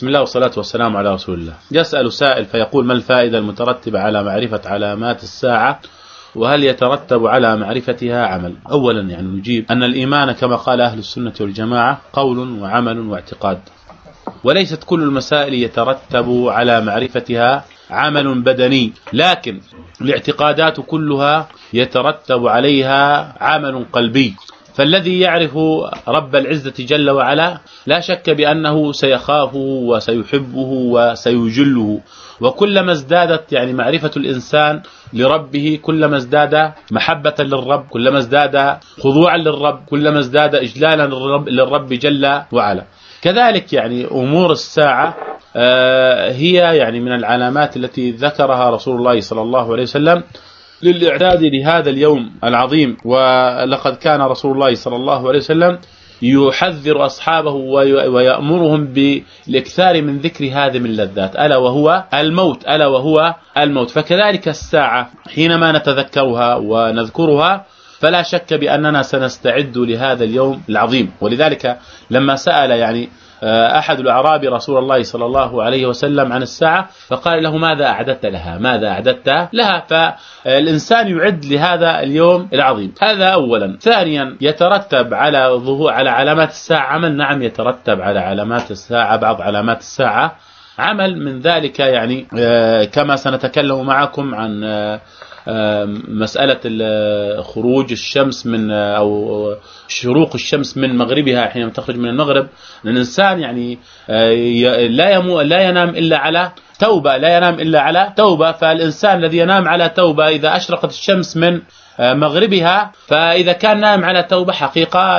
بسم الله والصلاة والسلام على رسول الله. يسأل سائل فيقول: ما الفائدة المترتبة على معرفة علامات الساعة، وهل يترتب على معرفتها عمل؟ أولا نجيب أن الإيمان كما قال أهل السنة والجماعة قول وعمل واعتقاد، وليست كل المسائل يترتب على معرفتها عمل بدني، لكن الاعتقادات كلها يترتب عليها عمل قلبي. فالذي يعرف رب العزة جل وعلا لا شك بأنه سيخافه وسيحبه وسيجله، وكلما ازدادت معرفة الإنسان لربه كلما ازداد محبة للرب، كلما ازداد خضوعا للرب، كلما ازداد إجلالا للرب جل وعلا. كذلك أمور الساعة هي من العلامات التي ذكرها رسول الله صلى الله عليه وسلم للإعداد لهذا اليوم العظيم. ولقد كان رسول الله صلى الله عليه وسلم يحذر أصحابه ويأمرهم بالإكثار من ذكر هذه من اللذات، ألا وهو الموت، ألا وهو الموت. فكذلك الساعة حينما نتذكرها ونذكرها فلا شك بأننا سنستعد لهذا اليوم العظيم. ولذلك لما سأل أحد الأعراب رسول الله صلى الله عليه وسلم عن الساعة فقال له: ماذا أعددت لها؟ ماذا أعددت لها؟ فالإنسان يعد لهذا اليوم العظيم. هذا أولا. ثانيا يترتب على علامات الساعة عمل. نعم، يترتب على علامات الساعة بعض علامات الساعة عمل. من ذلك كما سنتكلم معكم عن مسألة خروج الشمس من أو شروق الشمس من مغربها حينما تخرج من المغرب. الإنسان لا ينام إلا على توبة، لا ينام إلا على توبة. فالإنسان الذي ينام على توبة إذا أشرقت الشمس من مغربها، فإذا كان نام على توبة حقيقة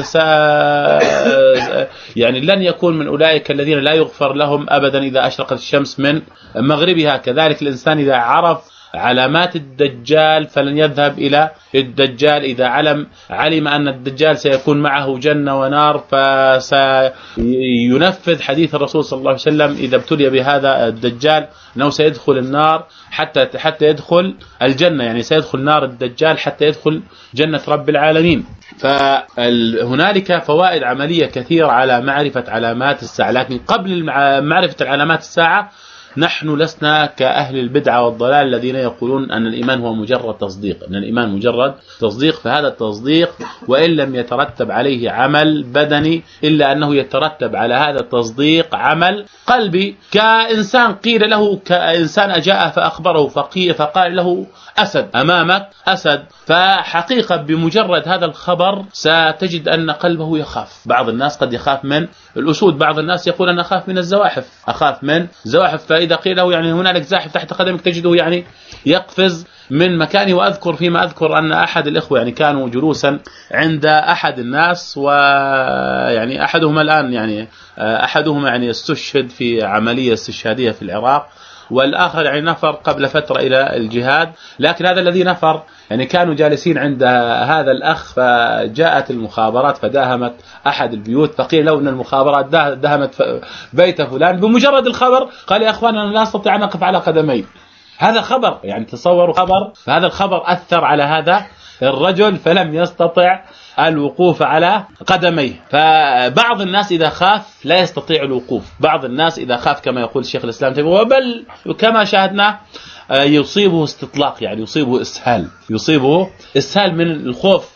لن يكون من أولئك الذين لا يغفر لهم أبدا إذا أشرقت الشمس من مغربها. كذلك الإنسان إذا عرف علامات الدجال فلن يذهب إلى الدجال. إذا علم أن الدجال سيكون معه جنة ونار فسينفذ حديث الرسول صلى الله عليه وسلم إذا ابتلي بهذا الدجال أنه سيدخل النار حتى يدخل الجنة، سيدخل نار الدجال حتى يدخل جنة رب العالمين. فهنالك فوائد عملية كثيرة على معرفة علامات الساعة. لكن قبل معرفة علامات الساعة نحن لسنا كأهل البدعة والضلال الذين يقولون أن الإيمان هو مجرد تصديق، أن الإيمان مجرد تصديق. فهذا التصديق وإن لم يترتب عليه عمل بدني إلا أنه يترتب على هذا التصديق عمل قلبي. كإنسان قيل له، كإنسان جاء فأخبره فقال له: أسد أمامك، أسد. فحقيقة بمجرد هذا الخبر ستجد أن قلبه يخاف. بعض الناس قد يخاف من الأسود، بعض الناس يقول أنا أخاف من الزواحف، أخاف من زواحف. فإذا قيل له هنالك زاحف تحت قدمك تجده يقفز من مكانه. وأذكر فيما أذكر أن أحد الإخوة كانوا جلوسا عند أحد الناس، أحدهما الآن أحدهما استشهد في عملية استشهادية في العراق، والآخر نفر قبل فترة إلى الجهاد. لكن هذا الذي نفر كانوا جالسين عند هذا الأخ، فجاءت المخابرات فداهمت أحد البيوت، فقيل له أن المخابرات داهمت بيت فلان. بمجرد الخبر قال: يا أخوان أنا لا أستطيع أن أقف على قدمي. هذا خبر، تصوروا خبر. فهذا الخبر أثر على هذا الرجل فلم يستطع الوقوف على قدميه. فبعض الناس إذا خاف لا يستطيع الوقوف، بعض الناس إذا خاف كما يقول الشيخ الإسلام وبل كما شاهدنا يصيبه استطلاق، يصيبه إسهال من الخوف.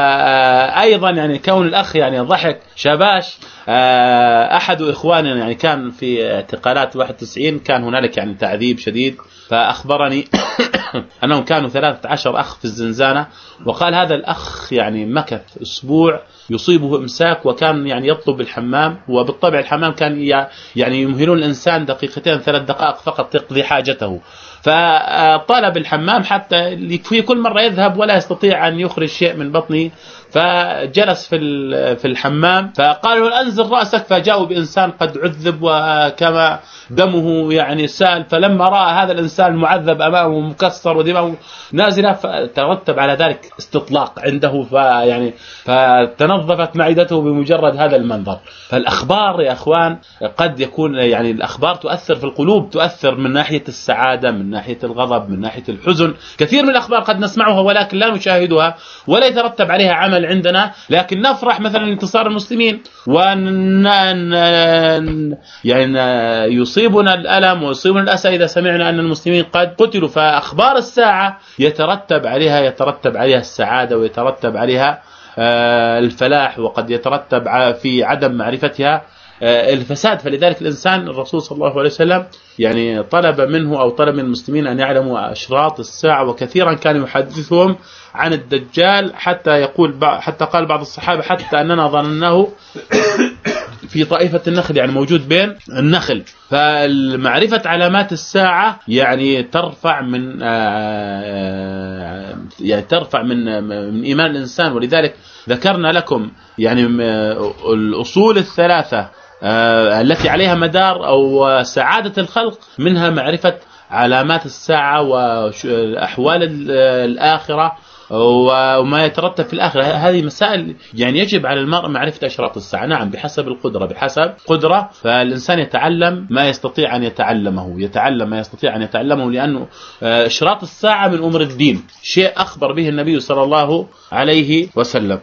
فأيضا كون الأخ ضحك شباش. أحد إخواننا كان في اعتقالات 91، كان هنالك تعذيب شديد، فأخبرني أنهم كانوا 13 أخ في الزنزانة، وقال هذا الأخ مكث أسبوع يصيبه إمساك، وكان يطلب الحمام. وبالطبع الحمام كان يمهلون الإنسان 2-3 دقائق فقط تقضي حاجته. فطلب الحمام حتى في كل مرة يذهب ولا يستطيع أن يخرج شيء من بطنه، فجلس في الحمام، فقالوا: أنزل رأسك. فجاءوا بإنسان قد عذب وكما دمه سال. فلما رأى هذا الإنسان المعذب أمامه مكسر ودمه نازلة، فترتب على ذلك استطلاق عنده، فتنظفت معدته بمجرد هذا المنظر. فالأخبار يا أخوان قد يكون الأخبار تؤثر في القلوب، تؤثر من ناحية السعادة، من ناحية الغضب، من ناحية الحزن. كثير من الأخبار قد نسمعها ولكن لا نشاهدها ولا يترتب عليها عمل أمل عندنا، لكن نفرح مثلا انتصار المسلمين، وأن يعني يصيبنا الألم ويصيبنا الأسى إذا سمعنا أن المسلمين قد قتلوا. فأخبار الساعة يترتب عليها السعادة، ويترتب عليها الفلاح، وقد يترتب في عدم معرفتها الفساد. فلذلك الإنسان، الرسول صلى الله عليه وسلم يعني طلب منه أو طلب من المسلمين أن يعلموا أشراط الساعة، وكثيرا كان يحدثهم عن الدجال، حتى قال بعض الصحابة حتى أننا ظنناه في طائفة النخل، يعني موجود بين النخل. فمعرفة علامات الساعة يعني ترفع من إيمان الإنسان. ولذلك ذكرنا لكم يعني الأصول الثلاثة التي عليها مدار أو سعادة الخلق، منها معرفة علامات الساعة وأحوال الآخرة وما يترتب في الآخرة. هذه مسائل يعني يجب على المرء معرفة أشراط الساعة، نعم بحسب القدرة. فالإنسان يتعلم ما يستطيع أن يتعلمه، لأنه أشراط الساعة من أمر الدين، شيء أخبر به النبي صلى الله عليه وسلم.